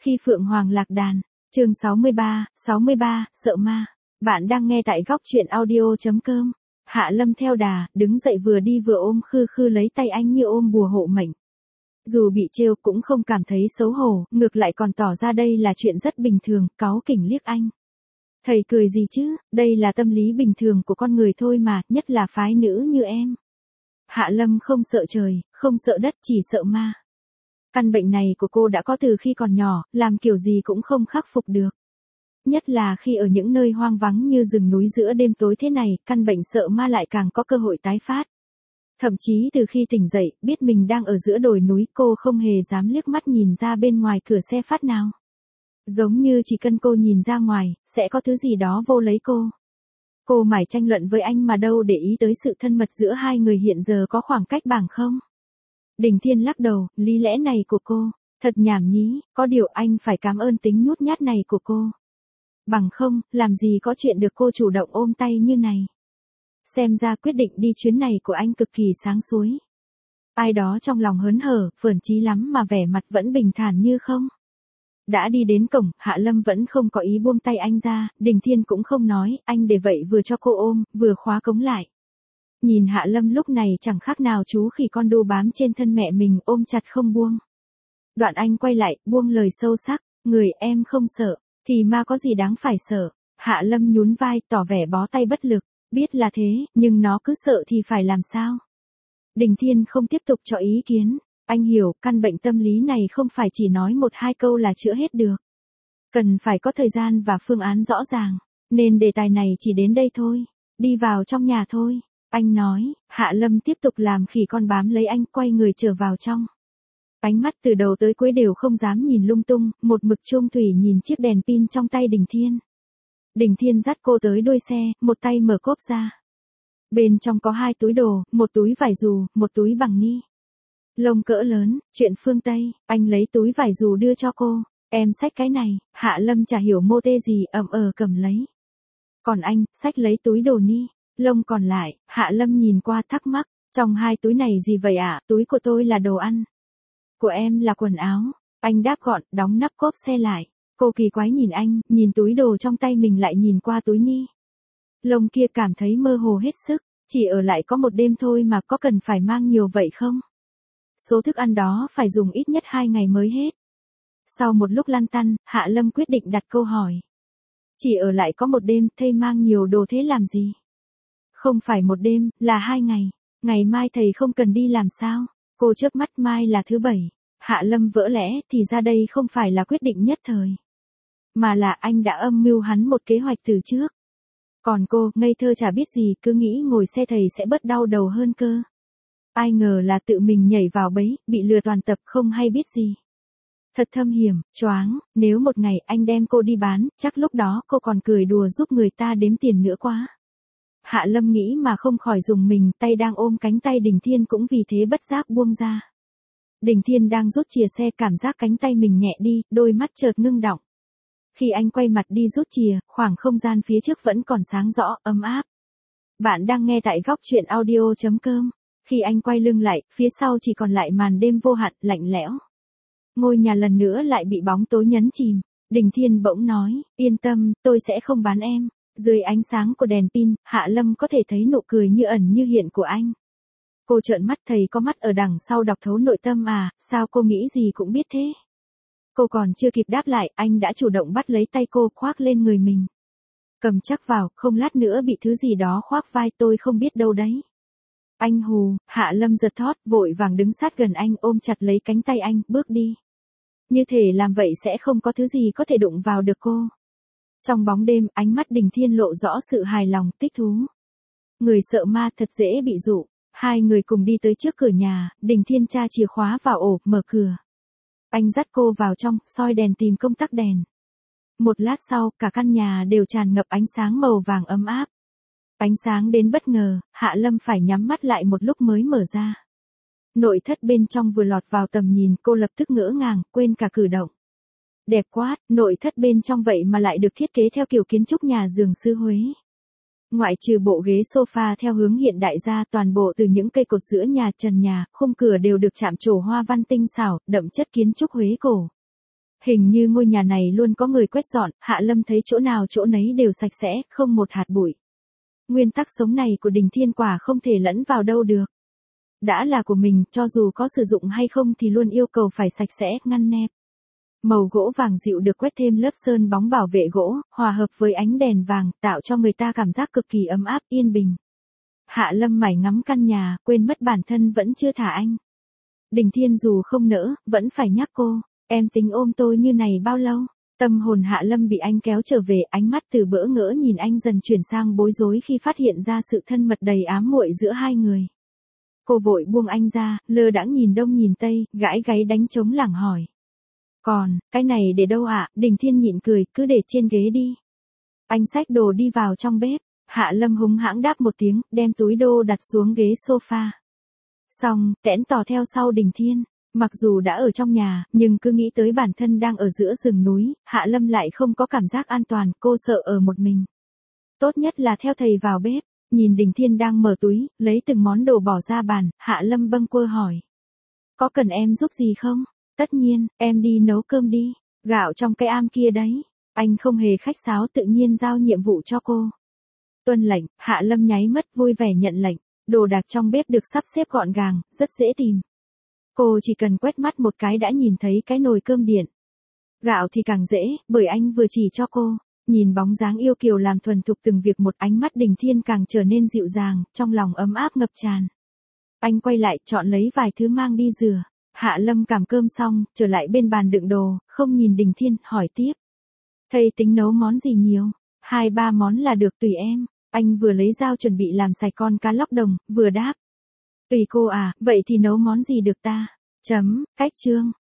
Khi Phượng Hoàng lạc đàn, chương 63, sợ ma. Bạn đang nghe tại góc chuyện audio.com. Hạ Lâm theo đà, đứng dậy vừa đi vừa ôm Khư Khư lấy tay anh như ôm bùa hộ mệnh. Dù bị trêu cũng không cảm thấy xấu hổ, ngược lại còn tỏ ra đây là chuyện rất bình thường, cáu kỉnh liếc anh. Thầy cười gì chứ, đây là tâm lý bình thường của con người thôi mà, nhất là phái nữ như em. Hạ Lâm không sợ trời, không sợ đất, chỉ sợ ma. Căn bệnh này của cô đã có từ khi còn nhỏ, làm kiểu gì cũng không khắc phục được. Nhất là khi ở những nơi hoang vắng như rừng núi giữa đêm tối thế này, căn bệnh sợ ma lại càng có cơ hội tái phát. Thậm chí từ khi tỉnh dậy, biết mình đang ở giữa đồi núi, cô không hề dám liếc mắt nhìn ra bên ngoài cửa xe phát nào. Giống như chỉ cần cô nhìn ra ngoài, sẽ có thứ gì đó vô lấy cô. Cô mải tranh luận với anh mà đâu để ý tới sự thân mật giữa hai người hiện giờ có khoảng cách bằng không. Đình Thiên lắc đầu, lý lẽ này của cô, thật nhảm nhí, có điều anh phải cảm ơn tính nhút nhát này của cô. Bằng không, làm gì có chuyện được cô chủ động ôm tay như này. Xem ra quyết định đi chuyến này của anh cực kỳ sáng suối. Ai đó trong lòng hớn hở, phởn chí lắm mà vẻ mặt vẫn bình thản như không. Đã đi đến cổng, Hạ Lâm vẫn không có ý buông tay anh ra, Đình Thiên cũng không nói, anh để vậy vừa cho cô ôm, vừa khóa cống lại. Nhìn Hạ Lâm lúc này chẳng khác nào chú khỉ con đu bám trên thân mẹ mình ôm chặt không buông. Đoạn anh quay lại, buông lời sâu sắc, người em không sợ, thì ma có gì đáng phải sợ. Hạ Lâm nhún vai tỏ vẻ bó tay bất lực, biết là thế, nhưng nó cứ sợ thì phải làm sao. Đình Thiên không tiếp tục cho ý kiến, anh hiểu căn bệnh tâm lý này không phải chỉ nói một hai câu là chữa hết được. Cần phải có thời gian và phương án rõ ràng, nên đề tài này chỉ đến đây thôi, đi vào trong nhà thôi. Anh nói, Hạ Lâm tiếp tục làm khỉ con bám lấy anh quay người trở vào trong. Ánh mắt từ đầu tới cuối đều không dám nhìn lung tung, một mực chung thủy nhìn chiếc đèn pin trong tay Đình Thiên. Đình Thiên dắt cô tới đuôi xe, một tay mở cốp ra. Bên trong có hai túi đồ, một túi vải dù, một túi bằng ni lông cỡ lớn, chuyện phương Tây. Anh lấy túi vải dù đưa cho cô, em xách cái này. Hạ Lâm chả hiểu mô tê gì, cầm lấy. Còn anh, xách lấy túi đồ ni lông còn lại. Hạ Lâm nhìn qua thắc mắc, trong hai túi này gì vậy ạ? Túi của tôi là đồ ăn, của em là quần áo. Anh đáp gọn, đóng nắp cốp xe lại. Cô kỳ quái nhìn anh, nhìn túi đồ trong tay mình lại nhìn qua túi ni lông kia cảm thấy mơ hồ hết sức. Chỉ ở lại có một đêm thôi mà có cần phải mang nhiều vậy không? Số thức ăn đó phải dùng ít nhất 2 ngày mới hết. Sau một lúc lăn tăn, Hạ Lâm quyết định đặt câu hỏi. Chỉ ở lại có một đêm, thầy mang nhiều đồ thế làm gì? Không phải một đêm, là 2 ngày. Ngày mai thầy không cần đi làm sao? Cô chớp mắt, mai là thứ Bảy. Hạ Lâm vỡ lẽ, thì ra đây không phải là quyết định nhất thời, mà là anh đã âm mưu hắn một kế hoạch từ trước. Còn cô, ngây thơ chả biết gì, cứ nghĩ ngồi xe thầy sẽ bớt đau đầu hơn cơ. Ai ngờ là tự mình nhảy vào bẫy, bị lừa toàn tập không hay biết gì. Thật thâm hiểm, choáng, nếu một ngày anh đem cô đi bán, chắc lúc đó cô còn cười đùa giúp người ta đếm tiền nữa quá. Hạ Lâm nghĩ mà không khỏi rùng mình, tay đang ôm cánh tay Đình Thiên cũng vì thế bất giác buông ra. Đình Thiên đang rút chìa xe, cảm giác cánh tay mình nhẹ đi, đôi mắt chợt ngưng đọng. Khi anh quay mặt đi rút chìa, khoảng không gian phía trước vẫn còn sáng rõ, ấm áp. Bạn đang nghe tại góc chuyện audio.com. Khi anh quay lưng lại, phía sau chỉ còn lại màn đêm vô hạn, lạnh lẽo. Ngôi nhà lần nữa lại bị bóng tối nhấn chìm. Đình Thiên bỗng nói, yên tâm, tôi sẽ không bán em. Dưới ánh sáng của đèn pin, Hạ Lâm có thể thấy nụ cười như ẩn như hiện của anh. Cô trợn mắt, thầy có mắt ở đằng sau đọc thấu nội tâm à, sao cô nghĩ gì cũng biết thế? Cô còn chưa kịp đáp lại, anh đã chủ động bắt lấy tay cô, khoác lên người mình. Cầm chắc vào, không lát nữa bị thứ gì đó khoác vai, tôi không biết đâu đấy. Anh hù. Hạ Lâm giật thót, vội vàng đứng sát gần anh, ôm chặt lấy cánh tay anh, bước đi. Như thể làm vậy sẽ không có thứ gì có thể đụng vào được cô. Trong bóng đêm, ánh mắt Đình Thiên lộ rõ sự hài lòng, thích thú. Người sợ ma thật dễ bị dụ. Hai người cùng đi tới trước cửa nhà, Đình Thiên tra chìa khóa vào ổ, mở cửa. Anh dắt cô vào trong, soi đèn tìm công tắc đèn. Một lát sau, cả căn nhà đều tràn ngập ánh sáng màu vàng ấm áp. Ánh sáng đến bất ngờ, Hạ Lâm phải nhắm mắt lại một lúc mới mở ra. Nội thất bên trong vừa lọt vào tầm nhìn, cô lập tức ngỡ ngàng, quên cả cử động. Đẹp quá, nội thất bên trong vậy mà lại được thiết kế theo kiểu kiến trúc nhà giường xứ Huế. Ngoại trừ bộ ghế sofa theo hướng hiện đại ra, toàn bộ từ những cây cột giữa nhà, trần nhà, khung cửa đều được chạm trổ hoa văn tinh xảo, đậm chất kiến trúc Huế cổ. Hình như ngôi nhà này luôn có người quét dọn, Hạ Lâm thấy chỗ nào chỗ nấy đều sạch sẽ, không một hạt bụi. Nguyên tắc sống này của Đình Thiên quả không thể lẫn vào đâu được. Đã là của mình, cho dù có sử dụng hay không thì luôn yêu cầu phải sạch sẽ, ngăn nẹp. Màu gỗ vàng dịu được quét thêm lớp sơn bóng bảo vệ gỗ, hòa hợp với ánh đèn vàng, tạo cho người ta cảm giác cực kỳ ấm áp, yên bình. Hạ Lâm mải ngắm căn nhà, quên mất bản thân vẫn chưa thả anh. Đình Thiên dù không nỡ, vẫn phải nhắc cô, em tính ôm tôi như này bao lâu? Tâm hồn Hạ Lâm bị anh kéo trở về, ánh mắt từ bỡ ngỡ nhìn anh dần chuyển sang bối rối khi phát hiện ra sự thân mật đầy ám muội giữa hai người. Cô vội buông anh ra, lơ đãng nhìn đông nhìn tây, gãi gáy đánh trống lảng hỏi. Còn, cái này để đâu ạ? Đình Thiên nhịn cười, cứ để trên ghế đi. Anh xách đồ đi vào trong bếp, Hạ Lâm húng hãng đáp một tiếng, đem túi đô đặt xuống ghế sofa. Xong, tẽn tò theo sau Đình Thiên. Mặc dù đã ở trong nhà, nhưng cứ nghĩ tới bản thân đang ở giữa rừng núi, Hạ Lâm lại không có cảm giác an toàn, cô sợ ở một mình. Tốt nhất là theo thầy vào bếp, nhìn Đình Thiên đang mở túi, lấy từng món đồ bỏ ra bàn, Hạ Lâm bâng quơ hỏi. Có cần em giúp gì không? Tất nhiên, em đi nấu cơm đi, gạo trong cái am kia đấy. Anh không hề khách sáo tự nhiên giao nhiệm vụ cho cô. Tuân lệnh, Hạ Lâm nháy mắt vui vẻ nhận lệnh, đồ đạc trong bếp được sắp xếp gọn gàng, rất dễ tìm. Cô chỉ cần quét mắt một cái đã nhìn thấy cái nồi cơm điện. Gạo thì càng dễ, bởi anh vừa chỉ cho cô. Nhìn bóng dáng yêu kiều làm thuần thục từng việc một, ánh mắt Đình Thiên càng trở nên dịu dàng, trong lòng ấm áp ngập tràn. Anh quay lại, chọn lấy vài thứ mang đi rửa. Hạ Lâm cảm cơm xong, trở lại bên bàn đựng đồ, không nhìn Đình Thiên, hỏi tiếp. Thầy tính nấu món gì nhiều? 2-3 món là được, tùy em. Anh vừa lấy dao chuẩn bị làm sạch con cá lóc đồng, vừa đáp. Tùy cô à, vậy thì nấu món gì được ta? Cách chương.